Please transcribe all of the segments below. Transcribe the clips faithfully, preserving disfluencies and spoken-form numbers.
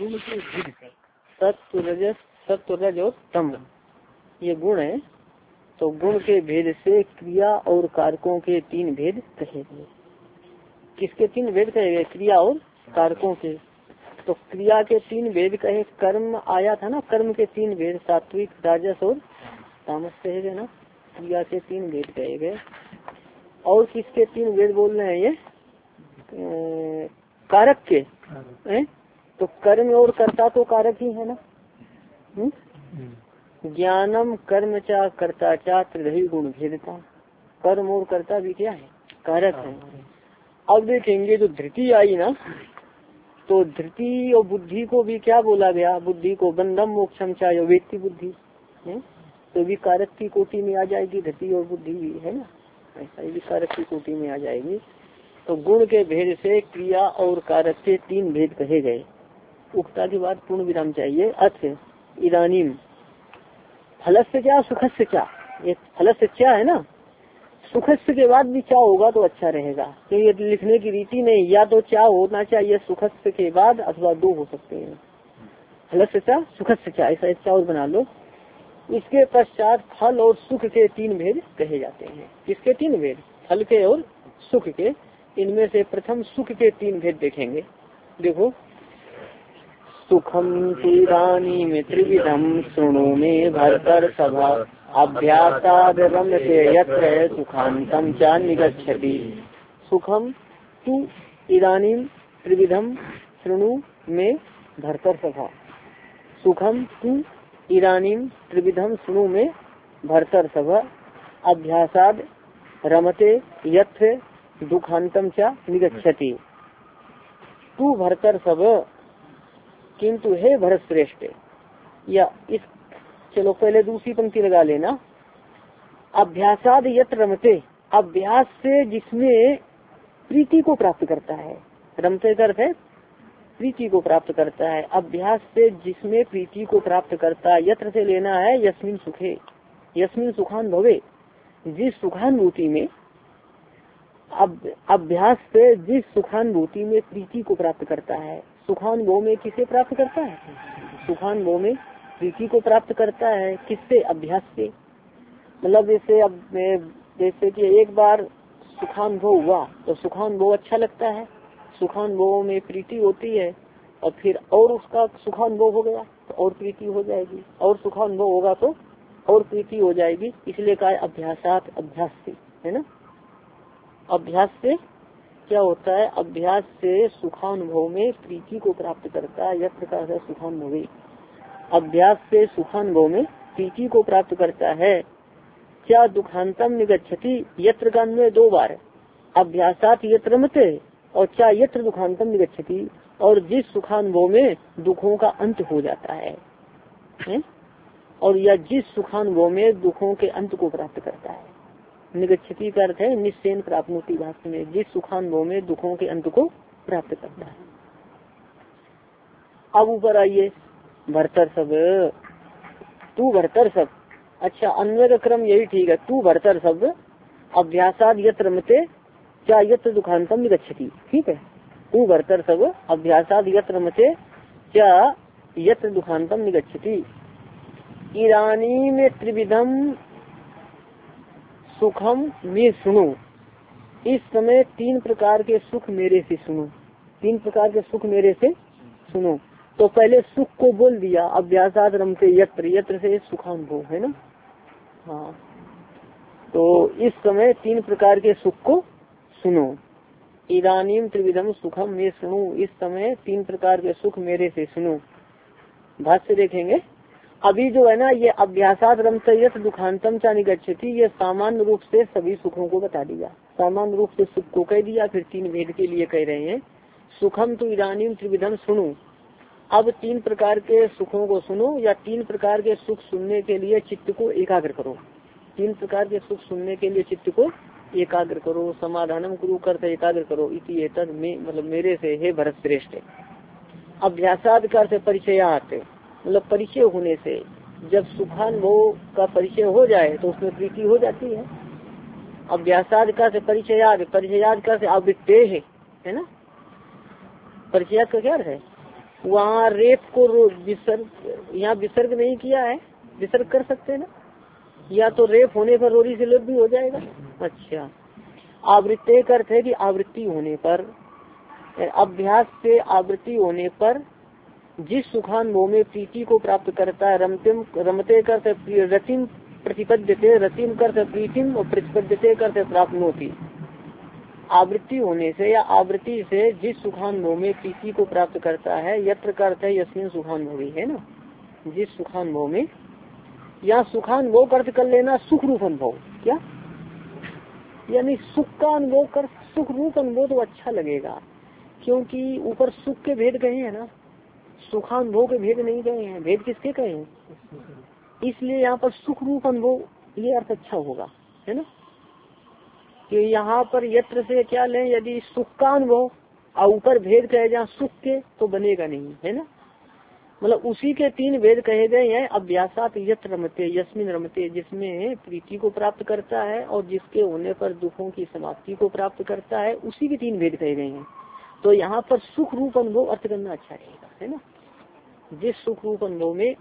गुण के भेद से सत्व रजस सत्व रज और तम ये गुण है। तो गुण के भेद से क्रिया और कारकों के तीन भेद कहे गए। किसके तीन भेद कहे गए? क्रिया और कारकों के। तो क्रिया के तीन भेद कहे, कर्म आया था ना, कर्म के तीन भेद सात्विक राजस और तामस कहे गए ना। क्रिया के तीन भेद कहे गए। और किसके तीन भेद बोल रहे हैं ये? ए, कारक के है। तो कर्म और कर्ता तो कारक ही है ना। ज्ञानम कर्म चा कर्ता चा त्रिधि गुण भेदता। कर्म और कर्ता भी क्या है? कारक है। अब देखेंगे जो धृति आई ना, तो धृति और बुद्धि को भी क्या बोला गया? बुद्धि को बंधम मोक्षम चा यो व्यक्ति बुद्धि है, तो भी कारक की कोटि में आ जाएगी धृति और बुद्धि भी है ना। ऐसा ही भी कारक की कोटि में आ जाएगी। तो गुण के भेद से क्रिया और कारक के तीन भेद कहे गए। उक्ता के बाद पूर्ण विराम चाहिए। अर्थ इदानीम फलस से क्या सुखस से क्या, ये फलस से क्या है ना, सुखस के बाद भी क्या होगा तो अच्छा रहेगा। तो ये लिखने की रीति नहीं, या तो क्या होना चाहिए सुखस के बाद अथवा दो हो सकते हैं। फलस से क्या सुखस से क्या, ऐसा एक और बना लो। इसके पश्चात फल और सुख के तीन भेद कहे जाते हैं। किसके तीन भेद? फल के और सुख के। इनमें से प्रथम सुख के तीन भेद देखेंगे। देखो, सुखम तीरानी में त्रिविधम सुनो में भरतर सभा अभ्यासाद रम्यते यत्र सुखांतम च निगच्छति। सुखम तु इदानीम त्रिविधम शृणु में भरतर सभा। सुखम तु इदानीम त्रिविधम शृणु में भरतर सभा अभ्यासाद रमते यत्र दुखांतम च निगच्छति। तू भरतर सब किंतु हे भरत श्रेष्ठ, या इस चलो पहले दूसरी पंक्ति लगा लेना। अभ्यासाद यत्र रमते, अभ्यास से जिसमें प्रीति को प्राप्त करता है। रमते का अर्थ है प्रीति को प्राप्त करता है। अभ्यास से जिसमें प्रीति को प्राप्त करता है, यत्र से लेना है यस्मिन सुखे, यस्मिन सुखान भवे, जिस सुखानुभूति में, अब अभ्यास से जिस सुखानुभूति में प्रीति को प्राप्त करता है। सुखानुभव में किसे प्राप्त करता है? सुखानुभव में प्रीति को प्राप्त करता है। किससे? अभ्यास से। मतलब जैसे अब जैसे कि एक बार सुखानुभव हुआ तो सुखानुभव अच्छा लगता है, सुखानुभव में प्रीति होती है, और फिर और उसका सुखानुभव हो गया तो और प्रीति हो जाएगी, और सुखानुभव होगा तो और प्रीति हो जाएगी। इसलिए कहा अभ्यासात, अभ्यास से, है ना। अभ्यास से क्या होता है? अभ्यास से सुखानुभव में प्रीति को प्राप्त करता है। यह प्रकार है सुखानुभवी। अभ्यास से सुखानुभव में प्रीति को प्राप्त करता है। क्या दुखांतम निगच्छति, यत्र का अन्वय दो बार, अभ्यासात यत्र रमते, और क्या यत्र दुखांतम निगच्छति, और जिस सुखानुभव में दुखों का अंत हो जाता है, है? और या जिस सुखानुभव में दुखों के अंत को प्राप्त करता है। निगच्छति का अर्थ है निश्चयन प्राप्नोति भाष्य में, जिस सुखानुभव में दुखों के अंत को प्राप्त करता है। अब ऊपर आइए, भरतर सब, तू भरतर सब। अच्छा, अन्वय का क्रम यही ठीक है। तू भरतर सब अभ्यासाद यत्र रमते क्या यत्र दुखांतम निगच्छति, ठीक है। तू भरतर सब अभ्यासाद यत्र रमते क्या यत्र दुखांतम निगच्छति। ईरानी में त्रिविधम सुखम में सुनो, इस समय तीन प्रकार के सुख मेरे से सुनो। तीन प्रकार के सुख मेरे से सुनो। तो पहले सुख को बोल दिया, अभ्यासाद रमते यत्र, यत्र से सुखानुभव है ना। हाँ, तो इस समय तीन प्रकार के सुख को सुनो। इदानीम त्रिविधम सुखम में सुनो, इस समय तीन प्रकार के सुख मेरे से सुनो। भाष्य देखेंगे। अभी जो है ना ये अभ्यासात रमते दुखांतम चा निगच्छति, ये सामान्य रूप से सभी सुखों को बता दिया। सामान्य रूप से सुख को कह दिया, फिर तीन भेद के लिए कह रहे हैं। सुखम तो इदानीम त्रिविधम सुनो, अब तीन प्रकार के सुखों को सुनो, या तीन प्रकार के सुख सुनने के लिए चित्त को एकाग्र करो। तीन प्रकार के सुख सुनने के लिए चित्त को एकाग्र करो। समाधानम गुरु करते एकाग्र करो। इति एतद में मतलब मेरे से हे भरत श्रेष्ठ। अभ्यासाद का अर्थ परिचयात, मतलब परिचय होने से, जब सुखानुभव का परिचय हो जाए तो उसमें प्रीति हो जाती है। अभ्यासाद का परिचयाद, परिचयाद का आवृत्ते है, है ना। परिचयाद का क्या है? वहाँ रेप को विसर्ग, यहाँ विसर्ग नहीं किया है, विसर्ग कर सकते हैं ना, या तो रेप होने पर रोरी से लोप भी हो जाएगा। अच्छा, आवृत्ति का अर्थ है कि आवृत्ति होने पर, अभ्यास से आवृत्ति होने पर जिस सुखानुभव में प्रीति को प्राप्त करता है, रमतिम रमते कर रतिम प्रतिपद्यते, रतिम कर प्रीतिम और प्रतिपद्यते कर प्राप्त होती। आवृत्ति होने से या आवृत्ति से जिस सुखानुभव में प्रीति को प्राप्त करता है, यत्र का अर्थ है यस्मिन सुखानुभवी है ना, जिस सुखानुभव में, या सुखानुभव का अर्थ कर लेना सुख रूप अनुभव, क्या यानी सुख का अनुभव कर, सुख रूप अनुभव तो अच्छा लगेगा, क्योंकि ऊपर सुख के भेद कहे हैं ना, सुखानुभव के भेद नहीं कहे हैं। भेद किसके कहे हैं? इसलिए यहाँ पर सुख रूप अनुभव ये अर्थ अच्छा होगा, है ना, कि यहाँ पर यत्र से क्या लें, यदि सुख का अनुभव और ऊपर भेद कहे जहाँ सुख के, तो बनेगा नहीं, है ना। मतलब उसी के तीन भेद कहे गए हैं, अभ्यासात यत्र रमते, यस्मिन रमते, जिसमें प्रीति को प्राप्त करता है और जिसके होने पर दुखों की समाप्ति को प्राप्त करता है, उसी के तीन भेद कहे गए हैं। तो यहाँ पर सुख रूप अनुभव अर्थ करना अच्छा रहेगा, है ना। जिस सुख रूप अनुभव में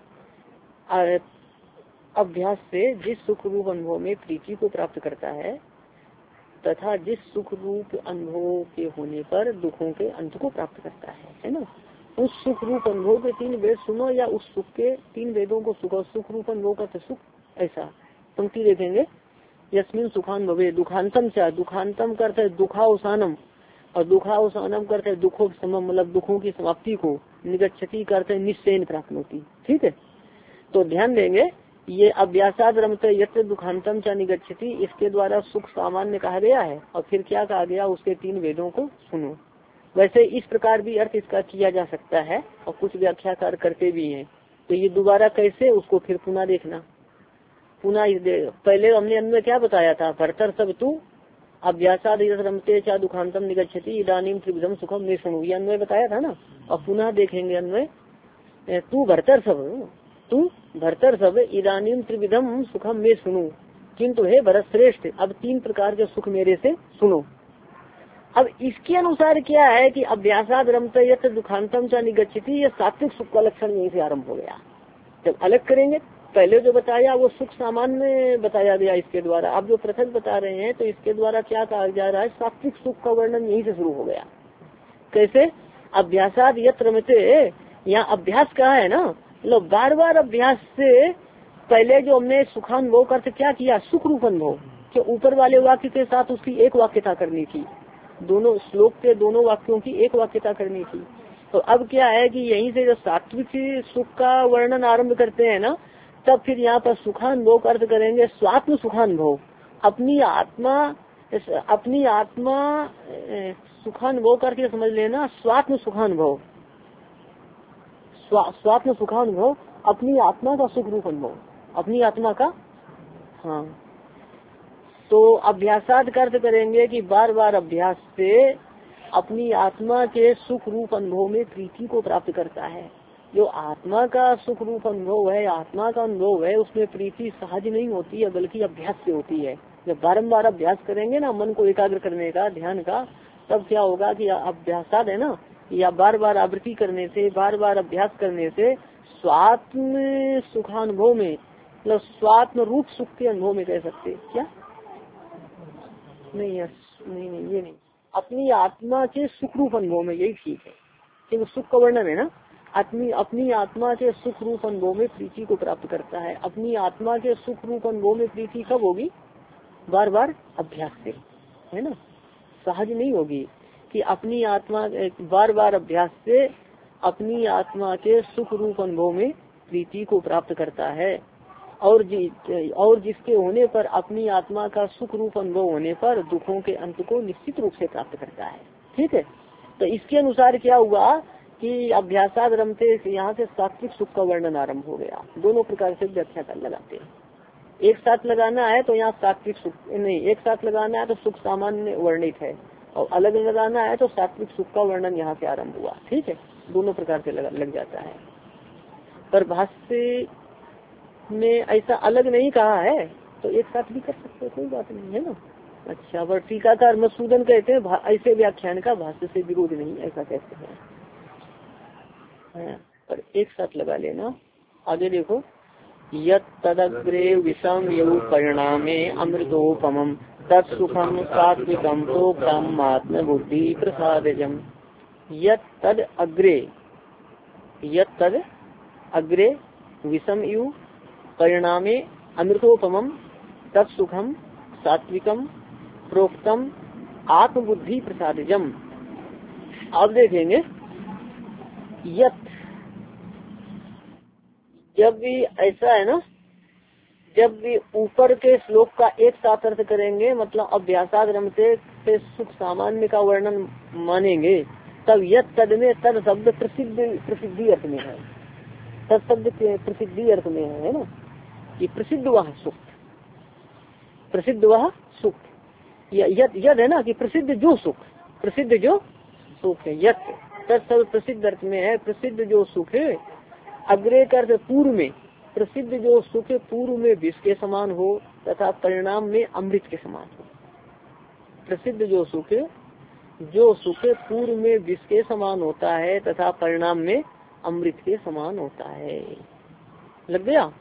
अभ्यास से जिस सुख रूप अनुभव में प्रीति को प्राप्त करता है, तथा जिस सुख रूप अनुभव के होने पर दुखों के अंत को प्राप्त करता है, है ना। उस सुख रूप अनुभव के तीन वेद सुनो, या उस सुख के तीन वेदों को सुखो। सुख रूप अनुभव का सुख, ऐसा पंक्ति देखेंगे, यस्मिन सुखानुभवे दुखांतम चा, दुखांतम करते दुखावसानम, और दुखावसानम करते दुखों समम, मतलब दुखों की समाप्ति को, निगच्छति करते निश्चयन प्राप्त होती। ठीक है, तो ध्यान देंगे, ये अभ्यासाद रमते यत्र दुखांतम चा निगच्छति, इसके द्वारा सुख सामान्य कहा गया है, और फिर क्या कहा गया, उसके तीन वेदों को सुनो। वैसे इस प्रकार भी अर्थ इसका किया जा सकता है, और कुछ व्याख्याकार करते भी हैं। तो ये दोबारा कैसे, उसको फिर पुनः देखना। पुनः पहले हमने अन्वय क्या बताया था, भरतर सब तू अभ्यासाद यत्र रमते चा दुखांतम निगच्छति इदानीम त्रिविधम सुखम में सुनो, ये अन्वय बताया था ना। और पुनः देखेंगे अन्वय, तू भरतर सब, तू भरतर सब इदानीम त्रिविधम सुखम में सुनो, किंतु हे भरत श्रेष्ठ, अब तीन प्रकार के सुख मेरे से सुनो। अब इसके अनुसार क्या है कि अभ्यासाद रमते यत्र दुखांतम चा निगच्छति, ये सात्विक सुख का लक्षण यहीं से आरंभ हो गया। जब अलग करेंगे, पहले जो बताया वो सुख सामान्य बताया गया इसके द्वारा, अब जो पृथक बता रहे हैं तो इसके द्वारा क्या कहा जा रहा है, सात्विक सुख का वर्णन यहीं से शुरू हो गया। कैसे, अभ्यासाद यत्र रमते, यहाँ अभ्यास कहा है ना, मतलब बार बार अभ्यास से पहले जो हमने सुखानुभव का अर्थ क्या किया, सुख रूप अनुभव, कि ऊपर वाले वाक्य के साथ उसकी एक वाक्यता करनी थी, दोनों श्लोक के दोनों वाक्यों की एक वाक्यता करनी थी। तो अब क्या है कि यहीं से जो सात्विक सुख का वर्णन आरंभ करते हैं ना, तब फिर यहाँ पर सुखानुभव का अर्थ करेंगे स्वात्म सुखानुभव, अपनी आत्मा, अपनी आत्मा सुखानुभव करके समझ लेना, स्वात्म सुखानुभव, स्वात्म सुखानुभव, अपनी आत्मा का सुख रूप अनुभव, अपनी आत्मा का। हाँ, तो अभ्यासाद का अर्थ करेंगे कि बार बार अभ्यास से अपनी आत्मा के सुख रूप अनुभव में प्रीति को प्राप्त करता है। जो आत्मा का सुख रूप अनुभव है, आत्मा का अनुभव है, उसमें प्रीति सहज नहीं होती है, बल्कि अभ्यास से होती है। जब बारम्बार अभ्यास करेंगे ना मन को एकाग्र करने का, ध्यान का, तब क्या होगा कि अभ्यासाद है ना, या बार बार आवृत्ति करने से, बार बार अभ्यास करने से स्वात्म सुखानुभव में, मतलब स्वात्म रूप सुख के अनुभव में कह सकते क्या, नहीं नहीं नहीं ये नहीं, अपनी आत्मा के सुख रूप अनुभव में, यही ठीक है, क्योंकि सुख का वर्णन है ना। अपनी अपनी आत्मा के सुख रूप अनुभव में प्रीति को प्राप्त करता है। अपनी आत्मा के सुख रूप अनुभव में प्रीति कब होगी, बार बार अभ्यास से, है ना, सहज नहीं होगी कि अपनी आत्मा बार बार अभ्यास से अपनी आत्मा के सुख रूप अनुभव में प्रीति को प्राप्त करता है, और जि, और जिसके होने पर अपनी आत्मा का सुख रूप अनुभव होने पर दुखों के अंत को निश्चित रूप से प्राप्त करता है। ठीक है, तो इसके अनुसार क्या हुआ कि अभ्यासाद रमते, यहाँ से सात्विक सुख का वर्णन आरंभ हो गया। दोनों प्रकार से व्याख्या कर लगाते हैं, एक साथ लगाना है तो यहाँ सात्विक सुख नहीं, एक साथ लगाना है तो सुख सामान्य वर्णित है, और अलग लगाना है तो सात्विक सुख का वर्णन यहाँ से आरंभ हुआ। ठीक है, दोनों प्रकार से लग, लग जाता है। पर भाष्य में ऐसा अलग नहीं कहा है, तो एक साथ भी कर सकते, कोई बात नहीं है ना। अच्छा, पर टीकाकार मधुसूदन कहते हैं ऐसे व्याख्यान का भाष्य से विरोध नहीं, ऐसा कहते हैं। है, पर एक साथ लगा लेना। आगे देखो, यत तदग्रे विषम यु परिणामे अमृतोपमम तत्सुखम सात्विकम प्रोक्तम आत्म बुद्धि प्रसादजम। यत तद अग्रे, यत तद अग्रे विषम यु परिणामे अमृतोपमम तत्सुखम सात्विकम प्रोक्तम आत्मबुद्धि प्रसादजम। अब देखेंगे, यत जब भी ऐसा है ना, जब भी ऊपर के श्लोक का एक साथ अर्थ करेंगे, मतलब अभ्यासाग्रम से, से सुख सामान्य का वर्णन मानेंगे, तब यत तद में तद शब्द प्रसिद्ध प्रसिद्धि अर्थ में है, तद शब्द प्रसिद्धि अर्थ में है ना, कि प्रसिद्ध वह सुख, प्रसिद्ध वह सुख। यद यद है ना कि प्रसिद्ध जो सुख, प्रसिद्ध जो सुख है, यत तद शब्द प्रसिद्ध अर्थ में है, प्रसिद्ध जो सुख है। अग्रे का अर्थ पूर्व में, प्रसिद्ध जो सुख पूर्व में विष के समान हो तथा परिणाम में अमृत के समान हो। प्रसिद्ध जो सुख, जो सुख पूर्व में विष के समान होता है तथा परिणाम में अमृत के समान होता है। लग गया।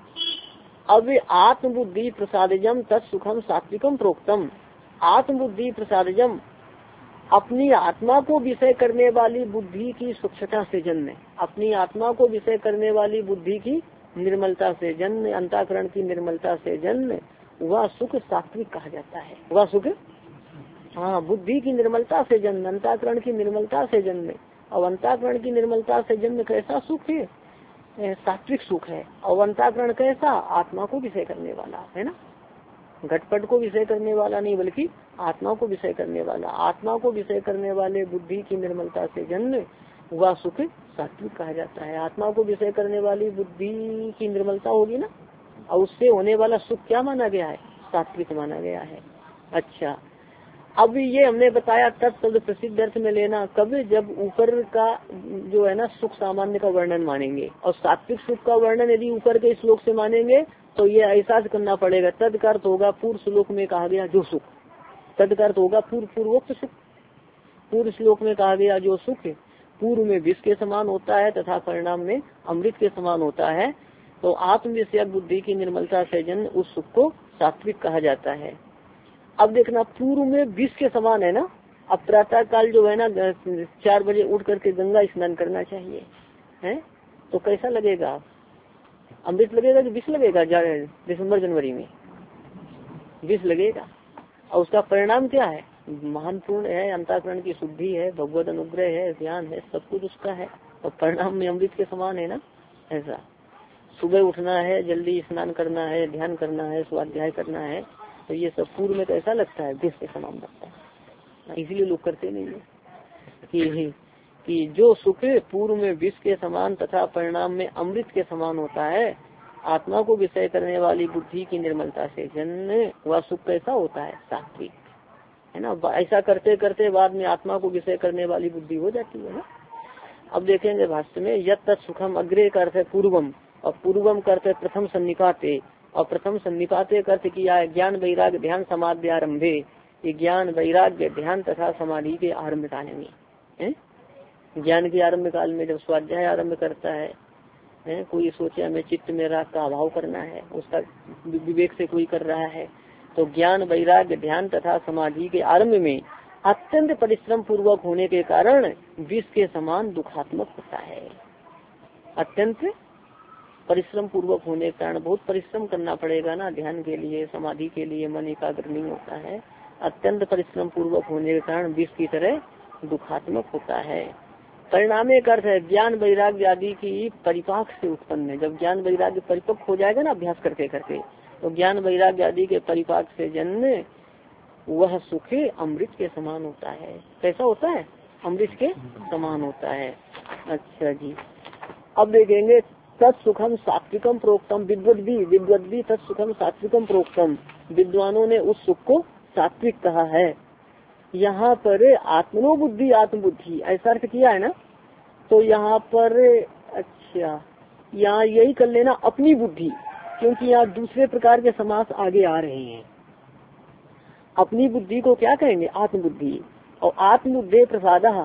अब आत्मबुद्धि प्रसादजम तत्सुखम सात्विकम प्रोक्तम। आत्मबुद्धि प्रसादजम, अपनी आत्मा को विषय करने वाली बुद्धि की स्वच्छता से जन्म, अपनी आत्मा को विषय करने वाली बुद्धि की निर्मलता से जन्म, अंतःकरण की निर्मलता से जन्म, वह सुख सात्विक कहा जाता है। वह सुख, हाँ, बुद्धि की निर्मलता से जन्म, अंतःकरण की निर्मलता से जन्म। और अंतःकरण की निर्मलता से जन्म कैसा सुख है? सात्विक सुख है। और अंतःकरण कैसा? आत्मा को विषय करने वाला है ना, घटपट को विषय करने वाला नहीं, बल्कि आत्मा को विषय करने वाला। आत्मा को विषय करने वाले बुद्धि की निर्मलता से जन्म, वह सुख सात्विक कहा जाता है। आत्मा को विषय करने वाली बुद्धि की निर्मलता होगी ना, और उससे होने वाला सुख क्या माना गया है? सात्विक माना गया है। अच्छा, अब ये हमने बताया तत्शब्द प्रसिद्ध अर्थ में लेना कब? जब ऊपर का जो है ना सुख सामान्य का वर्णन मानेंगे, और सात्विक सुख का वर्णन यदि ऊपर के श्लोक से मानेंगे तो ये ऐसा करना पड़ेगा। तद का अर्थ होगा पूर्व श्लोक में कहा गया जो सुख, तद का अर्थ होगा पूर्व पूर्वोक्त सुख। पूर्व श्लोक में कहा गया जो सुख पूर्व में विष के समान होता है तथा परिणाम में अमृत के समान होता है, तो आत्म विषयक बुद्धि की निर्मलता से जन्म उस सुख को सात्विक कहा जाता है। अब देखना, पूर्व में विष के समान है ना। अब प्रातः काल जो है ना चार बजे उठ करके गंगा स्नान करना चाहिए, है तो कैसा लगेगा? अमृत लगेगा कि विष लगेगा? दिसंबर जनवरी में विष लगेगा। और उसका परिणाम क्या है? महान पूर्ण है, अंतःकरण की शुद्धि है, भगवत अनुग्रह है, ज्ञान है, सब कुछ उसका है। और परिणाम में अमृत के समान है ना। ऐसा सुबह उठना है, जल्दी स्नान करना है, ध्यान करना है, स्वाध्याय करना है, तो ये सब पूर्व में कैसा लगता है? विष के समान लगता है। इसलिए लोग करते नहीं है कि कि जो सुख पूर्व में विष के समान तथा परिणाम में अमृत के समान होता है, आत्मा को विषय करने वाली बुद्धि की निर्मलता से जन्म, वह सुख कैसा होता है? सात्विक, है ना। ऐसा करते करते बाद में आत्मा को विषय करने वाली बुद्धि हो जाती है ना। अब देखेंगे भाष्य में, यत तत् सुखम अग्रे का अर्थ है पूर्वम, और पूर्वम का अर्थ है प्रथम सन्निपाते, और प्रथम सन्निपाते का अर्थ किया है ज्ञान वैराग्य ध्यान समाधि आरंभे। ये ज्ञान वैराग्य ध्यान तथा समाधि के आरंभ काल में है। ज्ञान के आरंभ काल में जब स्वाध्याय आरंभ करता है, है कोई सोचे हमें चित्त में राग का अभाव करना है, उसका विवेक से कोई कर रहा है, तो ज्ञान वैराग्य ध्यान तथा समाधि के आरंभ में अत्यंत परिश्रम पूर्वक होने के कारण विष के समान दुखात्मक होता है। अत्यंत परिश्रम पूर्वक होने के कारण, बहुत परिश्रम करना पड़ेगा ना ध्यान के लिए, समाधि के लिए, मन एकाग्र नहीं होता है। अत्यंत परिश्रम पूर्वक होने के कारण विष की तरह दुखात्मक होता है। परिणामे का अर्थ है ज्ञान वैराग्य आदि की परिपाक से उत्पन्न है। जब ज्ञान वैराग्य परिपक्व हो जाएगा ना अभ्यास करते करते, तो ज्ञान वैराग्य आदि के परिपाक से जन्म वह सुख अमृत के समान होता है। कैसा होता है? अमृत के समान होता है। अच्छा जी, अब देखेंगे तत्सुखम सात्विकम प्रोक्तम विद्वद भी, विद्वद भी तत्सुखम सात्विकम प्रोक्तम। विद्वानों ने उस सुख को सात्विक कहा है। यहाँ पर आत्मनो बुद्धि आत्मबुद्धि ऐसा अर्थ किया है ना, तो यहाँ पर अच्छा यहाँ यही कर लेना अपनी बुद्धि, क्योंकि यहाँ दूसरे प्रकार के समास आगे आ रहे हैं। अपनी बुद्धि को क्या कहेंगे? आत्मबुद्धि। और आत्मबुद्धि प्रसादा,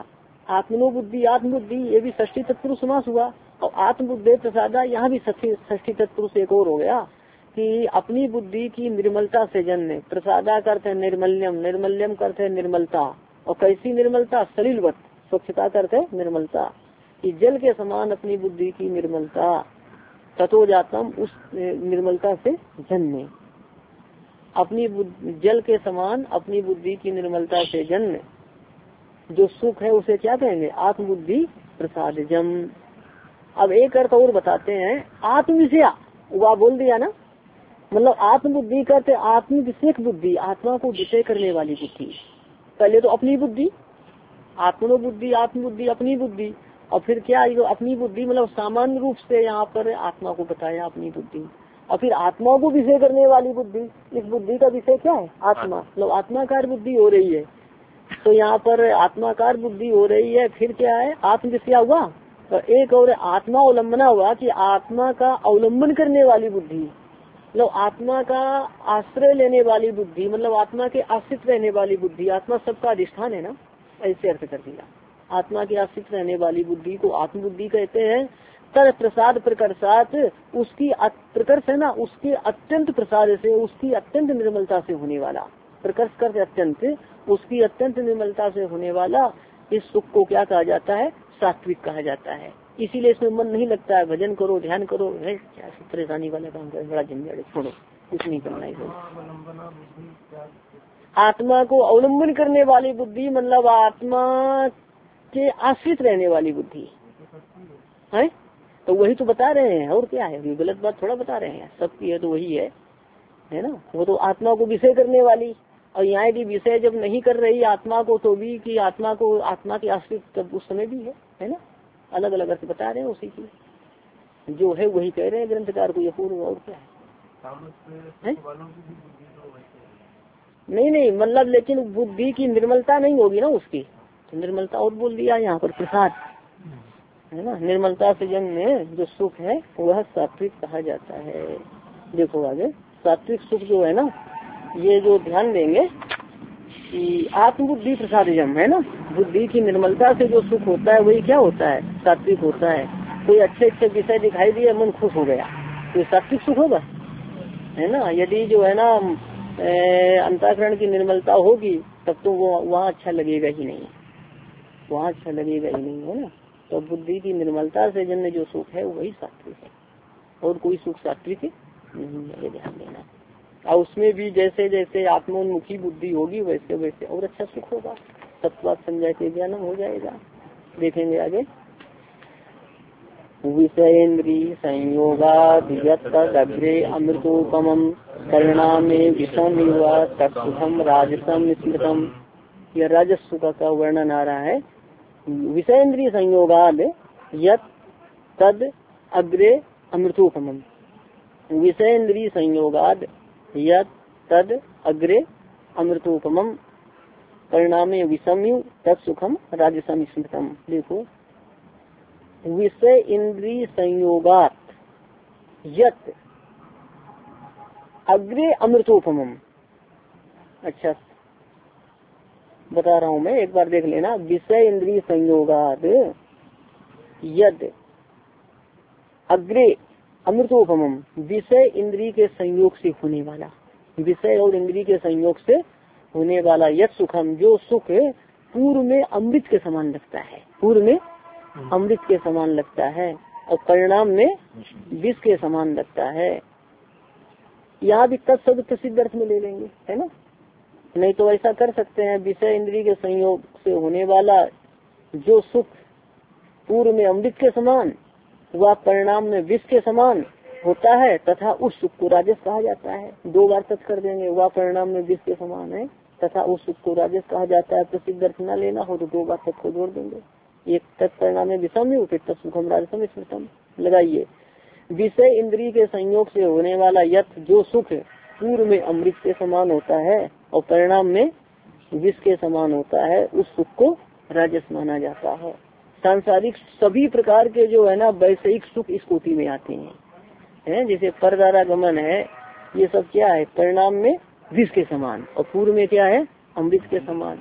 आत्मनो बुद्धि आत्मबुद्धि, ये भी षष्ठी तत्पुरुष समास हुआ। और आत्मबुद्धे प्रसादा, यहाँ भी षष्ठी तत्पुरुष एक और हो गया कि अपनी बुद्धि की निर्मलता से जन्य। प्रसादा करते हैं निर्मल्यम, निर्मल्यम करते हैं निर्मलता। और कैसी निर्मलता? सलिलवत, स्वच्छता करते हैं निर्मलता, कि जल के समान अपनी बुद्धि की निर्मलता। ततो जातम, उस निर्मलता से जन्य, अपनी जल के समान अपनी बुद्धि की निर्मलता से जन्य जो सुख है उसे क्या कहेंगे? आत्मबुद्धि प्रसादजम। अब एक अर्थ और बताते हैं, आत्मविषया, वह बोल दिया ना, मतलब आत्मबुद्धि करते आत्म विषयक बुद्धि, आत्मा को विषय करने वाली बुद्धि। पहले तो अपनी बुद्धि, आत्मनो बुद्धि आत्मबुद्धि, अपनी बुद्धि। और फिर क्या, जो अपनी बुद्धि मतलब सामान्य रूप से यहाँ पर आत्मा को बताया अपनी बुद्धि। और फिर आत्मा को विषय करने वाली बुद्धि, इस बुद्धि का विषय क्या है? आत्मा, मतलब आत्माकार बुद्धि हो रही है। तो यहाँ पर आत्माकार बुद्धि हो रही है। फिर क्या है? आत्म विषय हुआ। तो एक और आत्मा अवलंबना हुआ, कि आत्मा का अवलंबन करने वाली बुद्धि, मतलब आत्मा का आश्रय लेने वाली बुद्धि, मतलब आत्मा के आश्रित रहने वाली बुद्धि। आत्मा सबका अधिष्ठान है ना, ऐसे अर्थ कर दिया। आत्मा के आश्रित रहने वाली बुद्धि को आत्मबुद्धि कहते हैं। तर प्रसाद प्रकर्षात, उसकी प्रकर्ष है ना, उसके अत्यंत प्रसाद से, उसकी अत्यंत निर्मलता से होने वाला। प्रकर्ष कर अत्यंत, उसकी अत्यंत निर्मलता से होने वाला इस सुख को क्या कहा जाता है? सात्विक कहा जाता है। इसीलिए इसमें मन नहीं लगता है। भजन करो, ध्यान करो, है क्या परेशानी वाला काम करो, बड़ा झंझट, छोड़ो, कुछ नहीं करना है। आत्मा को अवलंबन करने वाली बुद्धि, मतलब आत्मा के आश्रित रहने वाली बुद्धि है। तो वही तो बता रहे हैं, और क्या है? गलत बात थोड़ा बता रहे हैं, सबकी है तो वही है, है ना। वो तो आत्मा को विषय करने वाली। और यहाँ यदि विषय जब नहीं कर रही आत्मा को, तो भी कि आत्मा को, आत्मा के आश्रित तब उस समय भी है, है ना। अलग अलग अर्थ बता रहे हैं उसी की, जो है वही कह रहे हैं ग्रंथकार को, ये पूर्व। और क्या है? नहीं नहीं, मतलब लेकिन बुद्धि की निर्मलता नहीं होगी ना उसकी, तो निर्मलता और बोल दिया यहाँ पर प्रसाद, है ना। निर्मलता से जन्य जो सुख है वह सात्विक कहा जाता है। देखो आगे, सात्विक सुख जो है ना, ये जो ध्यान देंगे कि आत्मबुद्धि प्रसादजम है ना, बुद्धि की निर्मलता से जो सुख होता है वही क्या होता है? सात्विक होता है। कोई अच्छे अच्छे विषय दिखाई दिए, मन खुश हो गया, तो सात्विक सुख होगा, है ना। यदि जो है ना अंतःकरण की निर्मलता होगी, तब तो वो वहाँ अच्छा लगेगा ही नहीं, वहाँ अच्छा लगेगा ही नहीं, है ना। तो बुद्धि की निर्मलता से जन्य जो सुख है वही सात्विक है, और कोई सुख सात्विक नहीं है, ध्यान देना। और उसमें भी जैसे जैसे आत्मोन्मुखी बुद्धि होगी वैसे वैसे और अच्छा सुख होगा, तत्वात संजय के ज्ञान हो जाएगा। देखेंगे आगे, विषयेन्द्रिय संयोगाग्रे अमृतोपम परिणामे विषम तत्सुखम राजसम स्मृतम। यह राजस सुख का वर्णन आ रहा है। विषयेन्द्रिय संयोगाद यत् तद अग्रे अमृतोपम। विषयेन्द्रिय संयोगाद यत् तद अग्रे अमृतोपम परिणामे विषम्यु तत्सुखम राजसम स्मृतम। देखो, विषय इंद्रिय संयोगात यत् अग्रे अमृतोपम। अच्छा बता रहा हूँ मैं, एक बार देख लेना। विषय इंद्रिय संयोगाद यद अग्रे अमृतोपम, विषय इंद्रिय के संयोग से होने वाला, विषय और इंद्रिय के संयोग से होने वाला यद सुखम, जो सुख पूर्व में अमृत के समान लगता है, पूर्व में अमृत के समान लगता है और परिणाम में विष के समान लगता है। यहाँ भी तत्शब्द प्रसिद्ध अर्थ में ले लेंगे, है ना। नहीं तो ऐसा कर सकते हैं, विषय इंद्रिय के संयोग से होने वाला जो सुख पूर्व में अमृत के समान वह परिणाम में विष के समान होता है, तथा उस सुख को राजस कहा जाता है। दो बार तत् कर देंगे, वह परिणाम में विष के समान है तथा उस सुख को राजस कहा जाता है। प्रसिद्ध अर्थ न लेना हो तो दो बार तत् को जोड़ देंगे। एक तत्परिणाम में विषम फिर तत्सुखम राजसम स्मृतम लगाइए। विषय इंद्रिय के संयोग से होने वाला यथ जो सुख पूर्व में अमृत के समान होता है और परिणाम में विष के समान होता है, उस सुख को राजस माना जाता है। सांसारिक सभी प्रकार के जो है ना वैषयिक सुख इस कोटि में आते हैं, है जैसे परदारागमन है, ये सब क्या है? परिणाम में विष के समान और पूर्व में क्या है? अमृत के समान।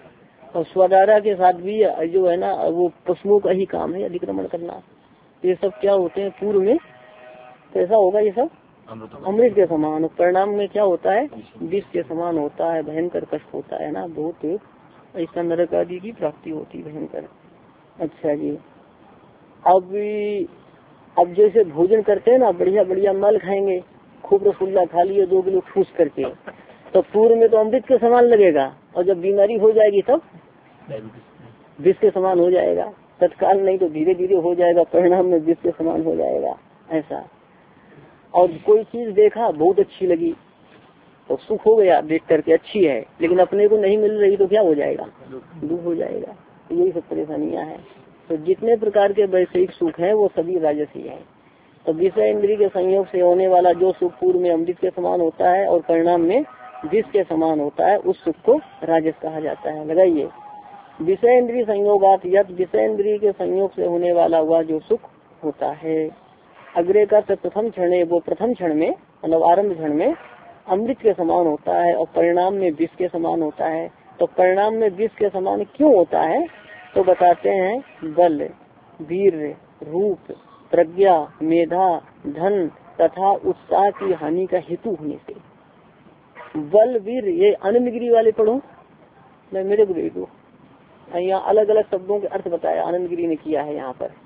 और स्वदारा के साथ भी जो है ना वो पशुओं का ही काम है अधिक्रमण करना। ये सब क्या होते हैं पूर्व में कैसा होगा ये सब अमृत के समान, परिणाम में क्या होता है विष के समान होता है, भयंकर कष्ट होता है ना, बहुत ऐसा नरक आदि की प्राप्ति होती है भयंकर। अच्छा जी, अब अब जैसे भोजन करते हैं ना बढ़िया बढ़िया माल खाएंगे, खूब रसगुल्ला खा लिए दो किलो ठूस करके, तो पूर्व में तो अमृत के समान लगेगा और जब बीमारी हो जाएगी तब विष के समान हो जाएगा, तत्काल नहीं तो धीरे धीरे हो जाएगा, परिणाम में विष के समान हो जाएगा ऐसा। और कोई चीज देखा बहुत अच्छी लगी तो सुख हो गया देख करके अच्छी है, लेकिन अपने को नहीं मिल रही तो क्या हो जाएगा दुख हो जाएगा। तो यही सब परेशानियां हैं। तो जितने प्रकार के वैश्विक सुख हैं वो सभी राजसी हैं। तो विषय इंद्रिय के संयोग से होने वाला जो सुख पूर्व में अमृत के समान होता है और परिणाम में विष के समान होता है उस सुख को राजस कहा जाता है। लगाइए विषय इंद्रिय संयोगात यद विषय इंद्रिय के संयोग से होने वाला हुआ जो सुख होता है। अग्रे का प्रथम क्षण है वो प्रथम क्षण में मतलब आरंभ क्षण में अमृत के समान होता है और परिणाम में विष के समान होता है। तो परिणाम में विष के समान क्यों होता है तो बताते हैं बल, वीर, रूप, प्रज्ञा, मेधा, धन तथा उत्साह की हानि का हेतु होने से। बल, वीर, ये आनंद गिरी वाले पढ़ो, मैं मेरे को भेज दो। यहाँ अलग अलग शब्दों के अर्थ बताया आनंद गिरी ने किया है यहाँ पर।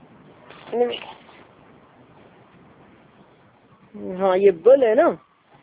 हाँ ये बल है ना,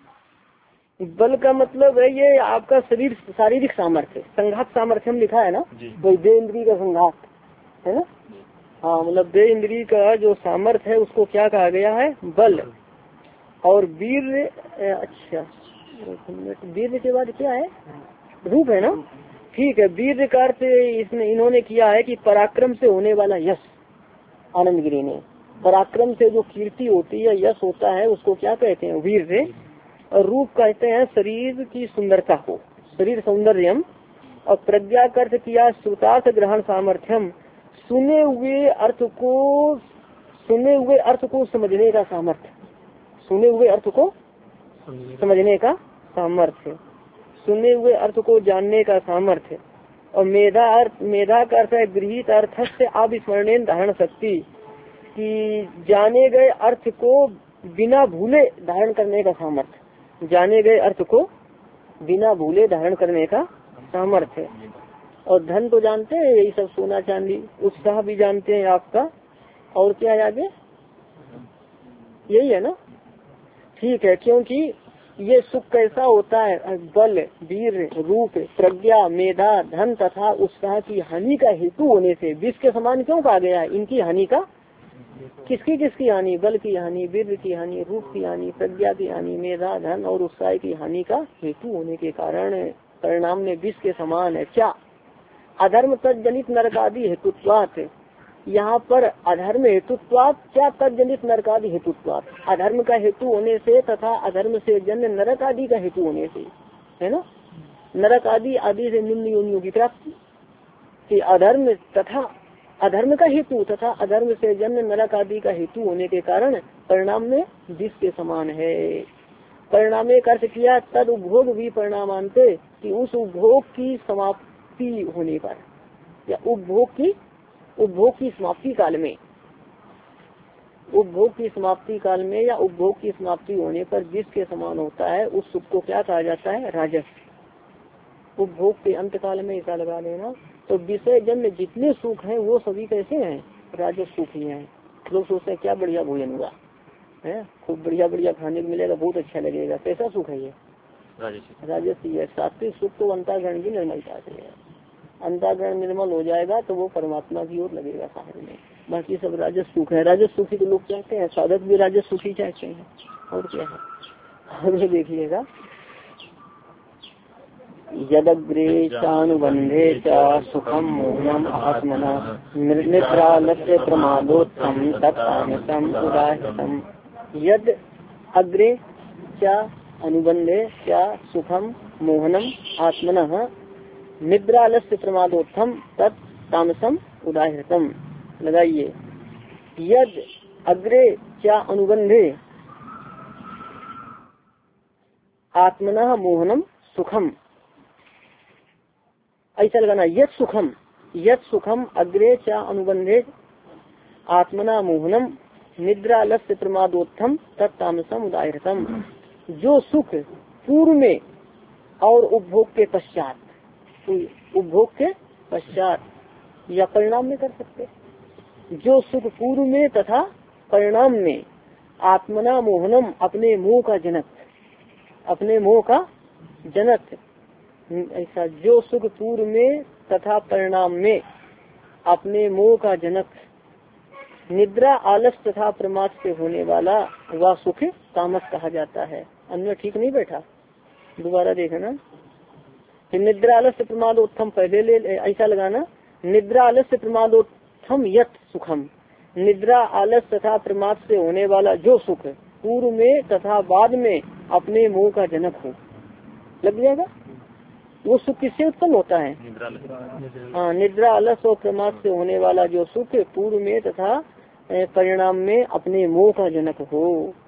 बल का मतलब है ये आपका शरीर शारीरिक सामर्थ्य, संघात सामर्थ्य हम लिखा है ना, वही दे इंद्रिय का संघात है ना। हाँ मतलब दे इंद्रिय का जो सामर्थ्य है उसको क्या कहा गया है बल। और वीर, अच्छा वीर के बाद क्या है रूप है ना, ठीक है। वीर का अर्थ इसने इन्होंने किया है कि पराक्रम से होने वाला यश। आनंद गिरी ने पराक्रम से जो कीर्ति होती है यश होता है उसको क्या कहते हैं वीर से। और रूप कहते हैं शरीर की सुंदरता को, शरीर सौंदर्यम। और प्रज्ञा का अर्थ किया श्रुतार्थ ग्रहण सामर्थ्यम, सुने हुए अर्थ को सुने हुए अर्थ को समझने का सामर्थ्य, सुने हुए अर्थ को समझने का सामर्थ्य, सुने हुए अर्थ को जानने का सामर्थ्य। और मेधा अर्थ मेधा का अर्थ है गृहीत अर्थ से अविस्मरणीय धारण शक्ति, कि जाने गए अर्थ को बिना भूले धारण करने का सामर्थ्य, जाने गए अर्थ को बिना भूले धारण करने का सामर्थ्य। और धन तो जानते हैं यही सब सोना चांदी, उत्साह भी जानते हैं आपका। और क्या है आगे यही है ना, ठीक है। क्योंकि ये सुख कैसा होता है बल, वीर, रूप, प्रज्ञा, मेधा, धन तथा उत्साह की हानि का हेतु होने से विष के समान क्यों कहा गया है। इनकी हानि का किसकी किसकी हानि, बल की हानि, वीर की हानि, रूप की हानि, प्रज्ञा की हानि, मेधा, धन और उत्साह की हानि का हेतु होने के कारण परिणाम में विष के समान है। क्या अधर्म तजनित नरकादि हेतुत्वात्, यहाँ पर अधर्म हेतुत्वात्, क्या तजनित नरकादि हेतुत्वात्, अधर्म का हेतु होने से तथा अधर्म से जन्य नरक आदि का हेतु होने से, है ना। नरक आदि आदि से निम्न योनियों की प्राप्ति, कि अधर्म तथा अधर्म का हेतु तथा अधर्म से जन्य नरक आदि का हेतु होने के कारण परिणाम में विष के समान है। परिणाम एक अर्थ किया तद उपभोग भी परिणामांते, कि उस उपभोग की समाप्ति होने पर या उपभोग की उपभोग की समाप्ति काल में, उपभोग की समाप्ति काल में या उपभोग की समाप्ति होने पर विष के समान होता है, उस सुख को क्या कहा जाता है राजस। उपभोग के अंत काल में ऐसा लगा लेना। तो विषय जन्य जितने सुख हैं वो सभी कैसे हैं राजस सुख ही हैं। लोग सोचते हैं क्या बढ़िया भोजन हुआ है, खूब बढ़िया बढ़िया खाने को मिलेगा, बहुत अच्छा लगेगा, कैसा सुख है ये राजस ही है। सात्विक सुख तो अंतःकरण की निर्मलता से है, अंतःकरण निर्मल हो जाएगा तो वो परमात्मा की ओर लगेगा साहब में। बाकी सब राजस सुख है। राजस सुखी तो लोग चाहते हैं, साधक भी राजस सुखी चाहते हैं, और क्या है। अब ये देखिएगा यदग्रे चानुबंधे च सुखम मोहनम आत्मना निद्रालस्य प्रमादोत्तम तत्तामसम उदाहृतम। यद अग्रे च अनुबंधे च सुखम मोहनम आत्मनः निद्रालस्य प्रमादोत्तम तत्तामसम उदाहृतम। लगाइए यद अग्रे च अनुबंधे आत्मनः मोहनम सुखम, ऐसा लगाना, यत सुखम यत सुखम अग्रे चा अनुबंधे आत्मना मोहनम निद्रा लस्य प्रमादोत्थम तत्तामसम उदाहृतम। जो सुख पूर्व में और उपभोग के पश्चात, उपभोग के पश्चात या परिणाम में कर सकते, जो सुख पूर्व में तथा परिणाम में आत्मना मोहनम अपने मोह का जनक, अपने मोह का जनक, ऐसा जो सुख पूर्व में तथा परिणाम में अपने मोह का जनक, निद्रा आलस तथा प्रमाद से होने वाला वह सुख तामस कहा जाता है। अन्य ठीक नहीं बैठा, दोबारा देखना। निद्रा आलस्य प्रमादोत्थम पहले ले, ऐसा लगाना, निद्रा आलस्य प्रमादोत्थम यत सुखम, निद्रा आलस तथा प्रमाद से होने वाला जो सुख पूर्व में तथा बाद में अपने मोह का जनक हो। लग जाएगा। वो सुख किससे उत्पन्न होता है? हाँ, निद्रा आलस और प्रमाद से होने वाला जो सुख पूर्व में तथा परिणाम में अपने मोह का जनक हो,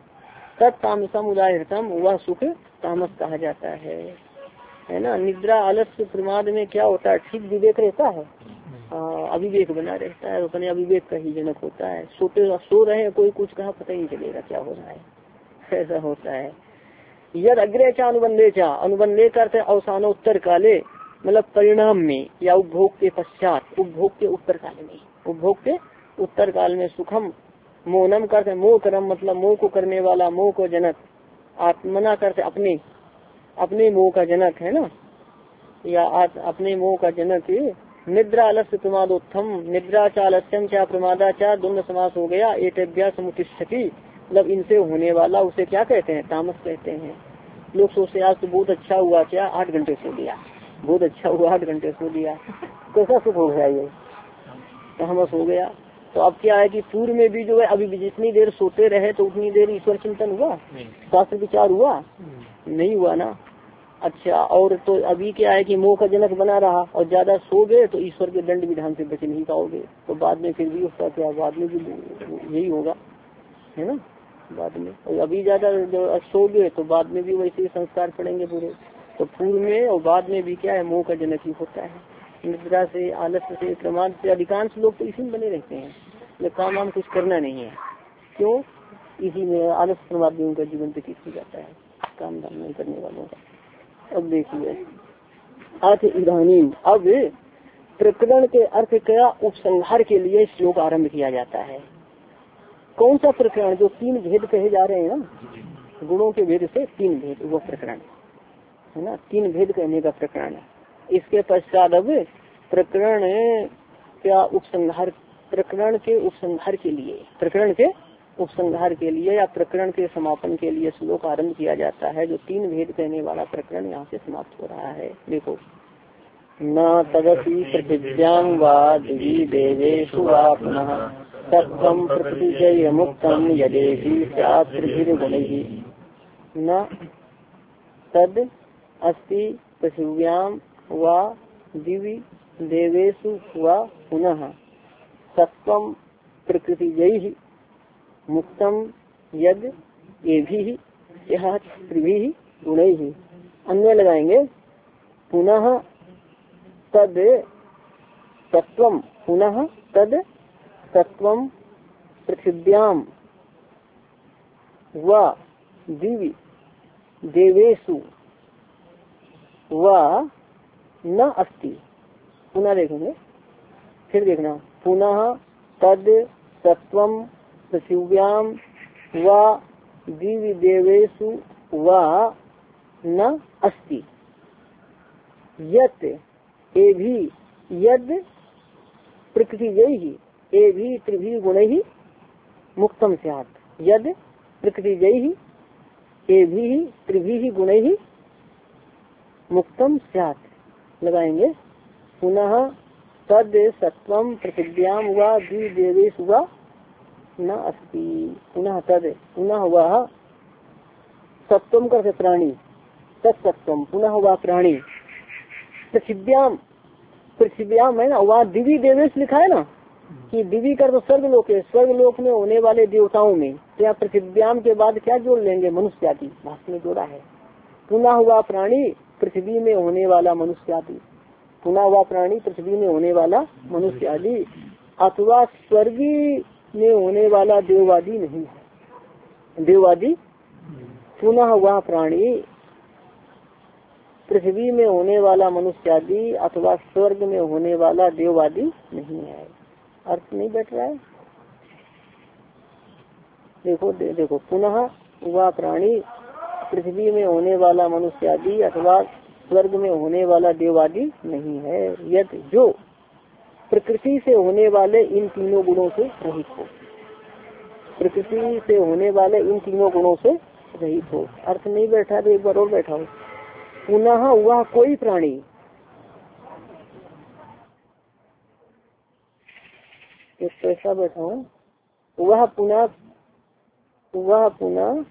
तत्तामसम उदाहृतम, वह सुख तामस कहा जाता है, है ना। निद्रा आलस प्रमाद में क्या होता है? ठीक विवेक रहता है, अविवेक बना रहता है, अपने अविवेक का ही जनक होता है। सोते सो रहे हैं, कोई कुछ कहा पता ही नहीं चलेगा क्या हो रहा है, ऐसा होता है। यद अग्रे चा अनुबंधे चा, अनुबंधे करते अवसानोत्तर काले, मतलब परिणाम में या उपभोग के पश्चात, उपभोग के उत्तर काल में, उपभोग के उत्तर काल में सुखम मोहनम करते मोह कर्म, मतलब मोह को करने वाला, मोह को जनक, आत्मना करते अपने, अपने मोह का जनक, है ना, या अपने मोह का जनक। निद्रा आलस्य प्रमादोत्थम, निद्रा चालस्यम चा प्रमादा चा द्वंद्व समास हो गया। एतभ्या समुतिष्ठति, मतलब इनसे होने वाला उसे क्या कहते हैं? तामस कहते हैं। लोग सोचते आज तो बहुत अच्छा हुआ, क्या आठ घंटे सो लिया, बहुत अच्छा हुआ आठ घंटे सो लिया, कैसा सुख हो गया, ये तामस हो गया। तो अब क्या है कि पूर्व में भी जो है अभी भी जितनी देर सोते रहे तो उतनी देर ईश्वर चिंतन हुआ, शास्त्र विचार हुआ नहीं हुआ ना। अच्छा, और तो अभी क्या है कि मोह का जनक बना रहा, और ज्यादा सो गए तो ईश्वर के दंड विधान से बच नहीं पाओगे, तो बाद में फिर भी उसका क्या, बाद में भी यही होगा, है ना, बाद में। और अभी ज्यादा जो सो गए तो बाद में भी वैसे ही संस्कार पड़ेंगे पूरे। तो पूर्व में और बाद में भी क्या है, मोह का जनक ही होता है। निद्रा से, आलस्य से, प्रमाद से अधिकांश लोग तो इसी में बने रहते हैं, लेकिन काम वाम कुछ करना नहीं है। क्यों? इसी में आलस्य प्रमाद में उनका जीवन व्यतीत हो जाता है, काम धाम नहीं करने वालों का। अब देखिए, अर्थ इधानीम, अब प्रकरण के अर्थ का उपसंहार के लिए श्लोक आरंभ किया जाता है। कौन सा प्रकरण? जो तीन भेद कहे जा रहे हैं ना, गुणों के भेद से तीन भेद, वो प्रकरण है ना, तीन भेद कहने का प्रकरण है। इसके पश्चात अब प्रकरण क्या उपसंहार, प्रकरण के उपसंहार के लिए, प्रकरण के उपसंहार के लिए या प्रकरण के समापन के लिए श्लोक आरंभ किया जाता है। जो तीन भेद कहने वाला प्रकरण यहाँ से समाप्त हो रहा है। देखो, न तदपि पृथिव्यां वा दिवि देवेषु वा पुनः सत्वं प्रकृतिजय मुक्तम यदेहि स्यात् त्रिभिर्गुणैः, न तद अस्ति पृथिव्यां वा दिवि देवेषु वा पुनः सत्वं प्रकृतिजय मुक्तम यद एभिः स्यात् त्रिभिः गुणैः। अन्य लगाएंगे, पुनः तद सत्वम, पुनः तद सत्वम पृथिव्यां व दिवि देवेषु व न अस्ति। पुनः देखेंगे, फिर देखना, पुनः तद सत्वम पृथिव्यां व दिवि देवेषु व न अस्ति यत् एभि यद प्रकृतिजैः एभि त्रिभिः गुणैः मुक्तम स्यात्, यद प्रकृतिजैः एभिः त्रिभिः गुणैः मुक्तम स्यात्। लगाएंगे, पुनः तद सत्वम पृथिव्यां व दिवि देवेषु व न अस्ति। पुनः तद, पुनः वह, सत्वम करते प्राणी, तत्सत्वम, पुनः वह प्राणी, पृथिव्याम, पृथिव्याम है ना, वहाँ दिवि देवेश लिखा है ना, कि दिवि कर तो स्वर्ग लोक है, स्वर्ग लोक में होने वाले देवताओं में, तो यहाँ पृथिव्याम के बाद क्या जोड़ लेंगे? मनुष्य जाति, भाष्य में जोड़ा है। पुनः हुआ प्राणी, पृथ्वी में होने वाला मनुष्य जाति। पुनः वह प्राणी पृथ्वी में होने वाला मनुष्य आदि अथवा स्वर्गी में होने वाला देववादी नहीं है। देववादी पुनः वह प्राणी पृथ्वी में होने वाला मनुष्य आदि अथवा स्वर्ग में होने वाला देववादी नहीं है। अर्थ नहीं बैठ रहा है। देखो दे, देखो पुनः वह प्राणी पृथ्वी में होने वाला मनुष्य आदि अथवा स्वर्ग में होने वाला देववादी नहीं है। यदि जो प्रकृति से होने वाले इन तीनों गुणों से रहित हो, प्रकृति से होने वाले इन तीनों गुणों से रहित हो। अर्थ नहीं बैठा तो एक बार और बैठा हो। पुनः वह कोई प्राणी कैसा बैठा हूँ, वह पुनः वह पुनः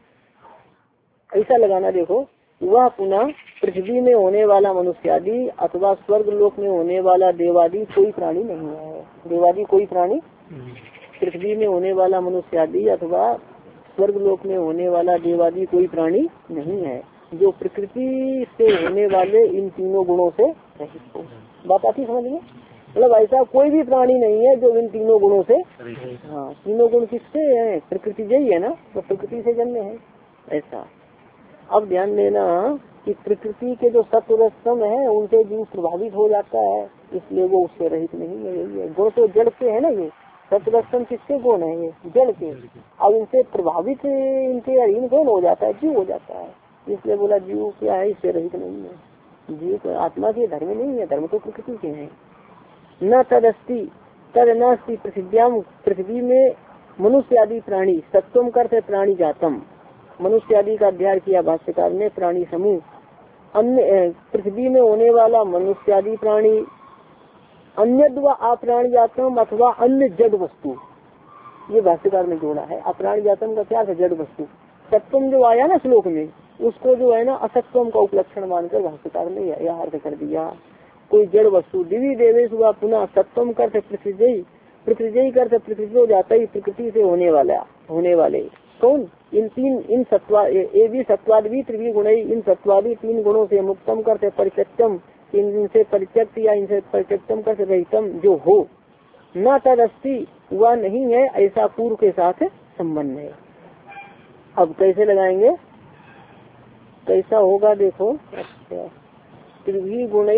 ऐसा लगाना। देखो वह पुनः पृथ्वी में होने वाला मनुष्य आदि अथवा स्वर्ग लोक में होने वाला देवादि कोई प्राणी नहीं है। देवादि कोई प्राणी पृथ्वी में होने वाला मनुष्य आदि अथवा स्वर्ग लोक में होने वाला देवादि कोई प्राणी नहीं है जो प्रकृति से होने वाले इन तीनों गुणों से रहित हो। बात आती समझ में? मतलब ऐसा कोई भी प्राणी नहीं है जो इन तीनों गुणों से, हाँ तीनों गुण किससे है? प्रकृति यही है ना, तो प्रकृति से जन्मे है ऐसा। अब ध्यान देना कि प्रकृति के जो सत्व स्तंभ है उनसे जीव प्रभावित हो जाता है, इसलिए वो उससे रहित नहीं है। यही है गुण तो जड़ के है ना, ये सत्व स्तंभ किसके गुण है? ये जड़ के। अब इनसे प्रभावित इनके अधीन कौन हो जाता है? जीव हो जाता है। इसलिए बोला जीव क्या है? इससे रहित नहीं है। जीव तो आत्मा के धर्म नहीं है, धर्म तो प्रकृति के हैं। न तदस्ति तद नस्ति पृथ्व्याम, पृथ्वी में मनुष्य आदि प्राणी, सत्वम करते प्राणी जातम, मनुष्य आदि का अध्ययन किया भाष्यकार ने। प्राणी समूह अन्य पृथ्वी में होने वाला मनुष्य आदि प्राणी, अन्य अप्राणी जातम अथवा अन्य जड़ वस्तु, ये भाष्यकार ने जोड़ा है। अप्राणी जातम का क्या है? जड़ वस्तु। सत्वम जो आया ना श्लोक में, उसको जो है ना असत्वम का उपलक्षण मानकर भाष्यकार ने यह अर्थ कर दिया। कोई जड़ वस्तु दिवी देवेश हुआ पुनः सत्वम करते पृथ्वी, पृथ्वी करते पृथ्वी हो जाता ही प्रकृति से होने वाला होने वाले कौन? इन तीन इन सत्वा ये भी सत्वादी त्रिवी गुण, इन सत्वादी तीन गुणों से मुक्तम करते परित्यक्तम, इनसे परित्यक्त या इनसे परित्यक्तम करते रहितम जो हो। न तदस्ति वह नहीं है ऐसा पूर्व के साथ संबंध है। अब कैसे लगाएंगे? कैसा होगा देखो। अच्छा त्रिवी गुण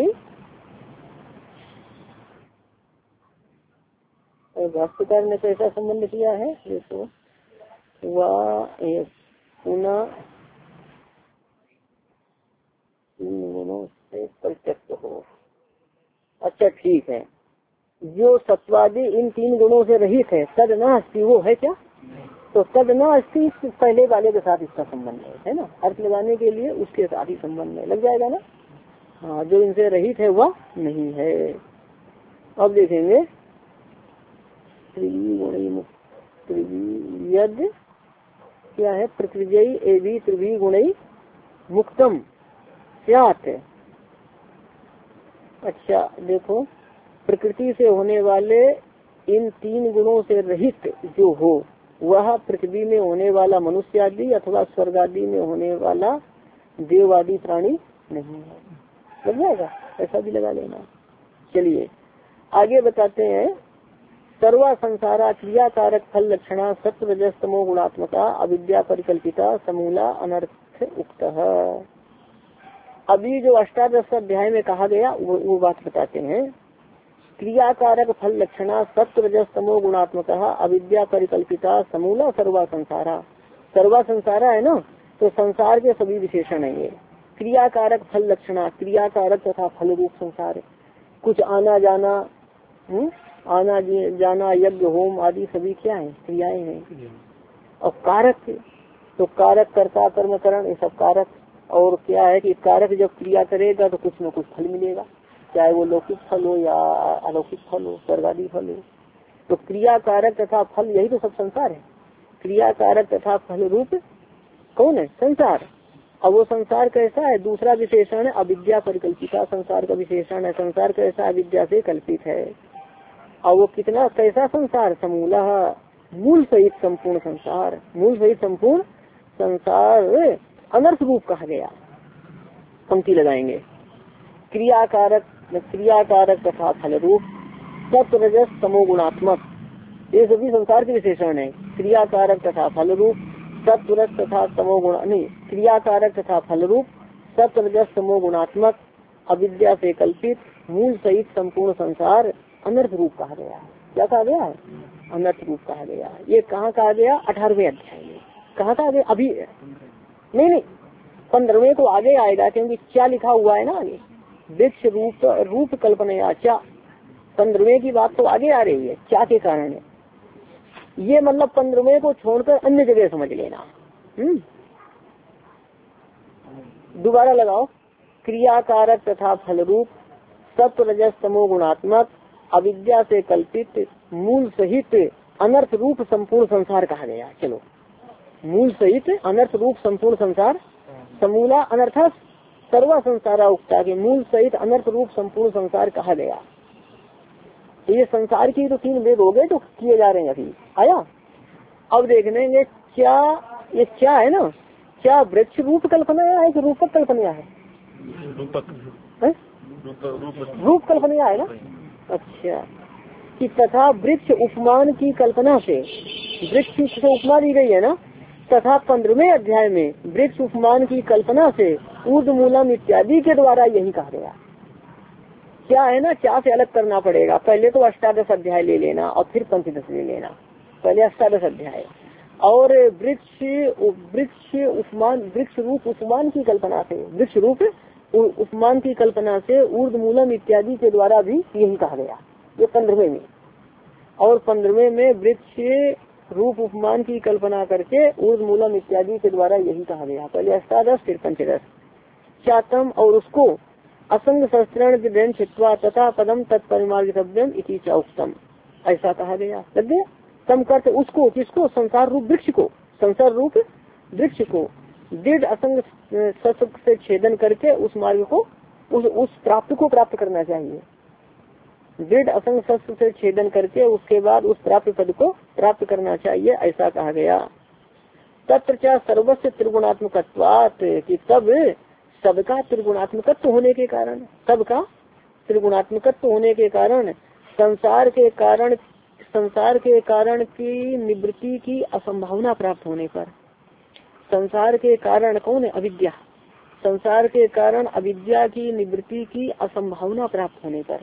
भाष्यकार ने कैसा संबंध किया है देखो। वह पुनः तीन गुणों से परित्यक्त हो। अच्छा ठीक है, जो सत्वादी इन तीन गुणों से रहित है तद न अस्ति, वो है क्या? तो तद न अस्ति पहले वाले के साथ इसका संबंध है, है ना। अर्थ लगाने के लिए उसके साथ ही संबंध है, लग जाएगा ना। हाँ जो इनसे रहित है वह नहीं है। अब देखेंगे यद क्या है? पृथ्वी एवं त्रिवी गुणई मुक्तम स्यात्। अच्छा देखो प्रकृति से होने वाले इन तीन गुणों से रहित जो हो वह पृथ्वी में होने वाला मनुष्य आदि अथवा स्वर्ग आदि में होने वाला देव आदि प्राणी नहीं है। लग जाएगा, ऐसा भी लगा लेना। चलिए आगे बताते हैं। सर्वा संसारा क्रिया कारक फल लक्षणा सत्व रजस्तमो गुणात्मका अविद्या परिकल्पिता समूला अनर्थ उक्त। अभी जो अष्टादश अध्याय में कहा गया वो, वो बात बताते हैं। क्रिया कारक फल लक्षणा सत्व रजस्तमो गुणात्मका अविद्या परिकल्पिता समूला सर्वा संसारा। सर्वा संसारा है ना, तो संसार के सभी विशेषण है ये। क्रिया कारक फल लक्षणा, क्रिया कारक तथा फल रूप संसार, कुछ आना जाना, हुँ? आना जाना यज्ञ होम आदि सभी क्या है? क्रियाएं हैं। और कारक, तो कारक कर्ता कर्म करण ये सब कारक। और क्या है कि कारक जब क्रिया करेगा तो कुछ न कुछ फल मिलेगा, चाहे वो लौकिक फल हो या अलौकिक फल हो, स्वर्गादि फल हो। तो क्रिया कारक तथा फल यही तो सब संसार है। क्रिया कारक तथा फल रूप कौन है? संसार। अब वो संसार कैसा है? दूसरा विशेषण है अविद्या परिकल्पिता। संसार का विशेषण है संसार कैसा? अविद्या से कल्पित है। और वो कितना कैसा संसार? समूला मूल सहित संपूर्ण संसार। मूल सहित संपूर्ण संसार अनर्थ रूप कहा गया। पंक्ति लगाएंगे। क्रिया कारक क्रियाकारक तथा फल रूप, सत्व रजस तमो गुणात्मक, ये सभी संसार के विशेषण है। क्रियाकारक तथा फल रूप, सत्व रज तथा तमो गुण नहीं क्रियाकारक तथा फल रूप, सत्व रजस तमो गुणात्मक, अविद्या से कल्पित, मूल सहित संपूर्ण संसार अनर्थ रूप कहा गया है। क्या कहा गया है? अनर्थ रूप कहा गया है। ये कहाँ कहा गया? अठारहवें अध्याय में। कहाँ कहा गया? अभी नहीं नहीं पंद्रहवें को आगे आएगा, क्योंकि क्या लिखा हुआ है ना आगे, वृक्ष रूप रूप कल्पना क्या, पंद्रहवें की बात तो आगे आ रही है, क्या के कारण है ये, मतलब पंद्रहवें को छोड़कर अन्य जगह समझ लेना। हम्म दोबारा लगाओ। क्रियाकारक तथा फल रूप, सत्व रजस तमो गुणात्मक, अविद्या से कल्पित, मूल सहित अनर्थ रूप संपूर्ण संसार कहा गया। चलो, मूल सहित अनर्थ रूप संपूर्ण संसार, समूला अनर्थ सर्व संसारा उक्ता के मूल सहित अनर्थ रूप संपूर्ण संसार कहा गया। तो ये संसार की तो तीन वेद हो गए जो किए जा रहे हैं अभी आया। अब देखने ये क्या, ये क्या है ना, क्या वृक्ष रूप कल्पना है कि रूपक कल्पना है? रूपक है? रूप कल्पना है ना। अच्छा, कि तथा वृक्ष उपमान की कल्पना से, वृक्ष से उपमा दी गई है ना, तथा पंद्रहवें अध्याय में वृक्ष उपमान की कल्पना से ऊर्ध्व मूलम इत्यादि के द्वारा यही कहा गया। क्या है ना, क्या से अलग करना पड़ेगा, पहले तो अष्टादश अध्याय ले लेना और फिर पंचदश ले लेना। पहले अष्टादश अध्याय और वृक्ष वृक्ष उपमान, वृक्ष रूप उपमान की कल्पना से, वृक्ष रूप उपमान की कल्पना से ऊर्ध्व मूलम इत्यादि के द्वारा भी यही कहा गया, ये पंद्रहवें में। और पंद्रहवें में वृक्ष रूप उपमान की कल्पना करके ऊर्ध्व मूलम इत्यादि के द्वारा यही कहा गया। पहले अष्टादश फिर पंचदश। चातम और उसको असंग शस्त्रण छित्वा तथा पदम तत्परिमार्गितव्यम इति च उक्तम, ऐसा कहा गया। लग गया? तम करते उसको, किसको? संसार रूप वृक्ष को, संसार रूप वृक्ष को दृढ़ असंग शस्त्र से छेदन करके उस मार्ग को, उस उस प्राप्त को प्राप्त करना चाहिए। दृढ़ असंग शस्त्र से छेदन करके उसके बाद उस प्राप्त पद को प्राप्त करना चाहिए, ऐसा कहा गया। तत्र च सर्वस्व त्रिगुणात्मकत्वात्, कि तब सबका त्रिगुणात्मकत्व होने के कारण, सबका त्रिगुणात्मकत्व होने के कारण संसार के कारण, संसार के कारण की निवृत्ति की असंभावना प्राप्त होने पर, संसार के कारण कौन है? अविद्या। संसार के कारण अविद्या की निवृत्ति की असंभावना प्राप्त होने पर,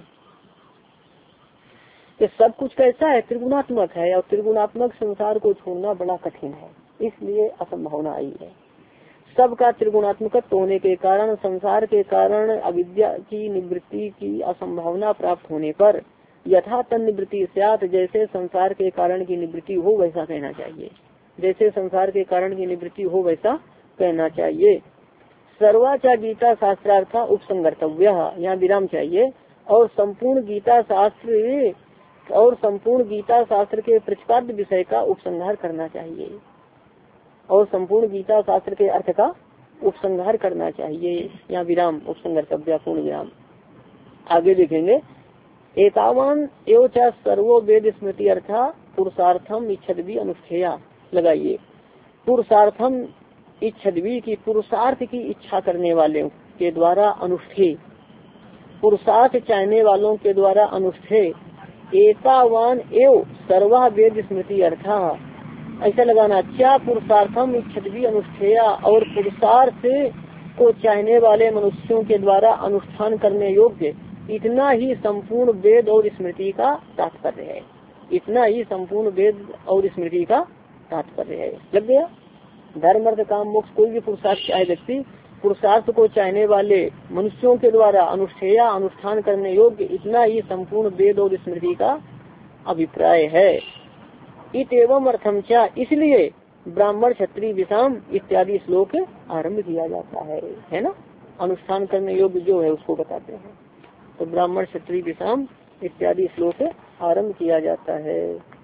ये सब कुछ कैसा है? त्रिगुणात्मक है, और त्रिगुणात्मक संसार को छोड़ना बड़ा कठिन है, इसलिए असंभावना आई है। सबका त्रिगुणात्मकत्व होने के कारण संसार के कारण अविद्या की निवृत्ति की असंभावना प्राप्त होने पर यथा तन निवृत्ति स्यात्, जैसे संसार के कारण की निवृत्ति हो वैसा कहना चाहिए, जैसे संसार के कारण की निवृत्ति हो वैसा कहना चाहिए। सर्वाचा गीता शास्त्रार्थ उपसंगर्तव्य, यहाँ विराम चाहिए। और संपूर्ण गीता शास्त्र और संपूर्ण गीता शास्त्र के प्रतिपाद्य विषय का उपसंहार करना चाहिए, और संपूर्ण गीता शास्त्र के अर्थ का उपसंहार करना चाहिए। यहाँ विराम, उपसंगर्तव्य पूर्ण विराम। आगे देखेंगे। एतावान एवं च सर्वो वेद स्मृति अर्था पुरुषार्थम इच्छद्वी अनुष्ठेया, लगाइए। पुरुषार्थम इच्छद्वी की पुरुषार्थ की इच्छा करने वाले के द्वारा अनुष्ठे, पुरुषार्थ चाहने वालों के द्वारा अनुष्ठे। एतावान एव सर्वा वेद स्मृति अर्था, ऐसा लगाना। क्या पुरुषार्थम इच्छद्वी अनुष्ठेया, और पुरुषार्थ को चाहने वाले मनुष्यों के द्वारा अनुष्ठान करने योग्य इतना ही संपूर्ण वेद और स्मृति का तात्पर्य है, इतना ही संपूर्ण वेद और स्मृति का तात्पर्य है। लग गया? धर्म अर्थ काम मोक्ष, कोई भी पुरुषार्थ चाहे व्यक्ति, पुरुषार्थ को चाहने वाले मनुष्यों के द्वारा अनुष्ठेया अनुष्ठान करने योग्य इतना ही संपूर्ण वेद और स्मृति का अभिप्राय है। इत एवं अर्थम चा, इसलिए ब्राह्मण क्षत्रिय विषाम इत्यादि श्लोक आरंभ किया जाता है, है ना। अनुष्ठान करने योग्य जो है उसको बताते हैं, तो ब्राह्मण क्षत्रिय विषाम इत्यादि श्लोक आरंभ किया जाता है।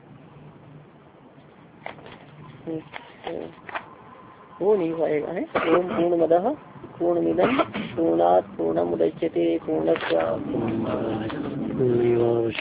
वो नहीं पाएगा है। ओम पूर्णमदः पूर्णमिदं पूर्णात् पूर्णमुदच्यते पूर्णस्य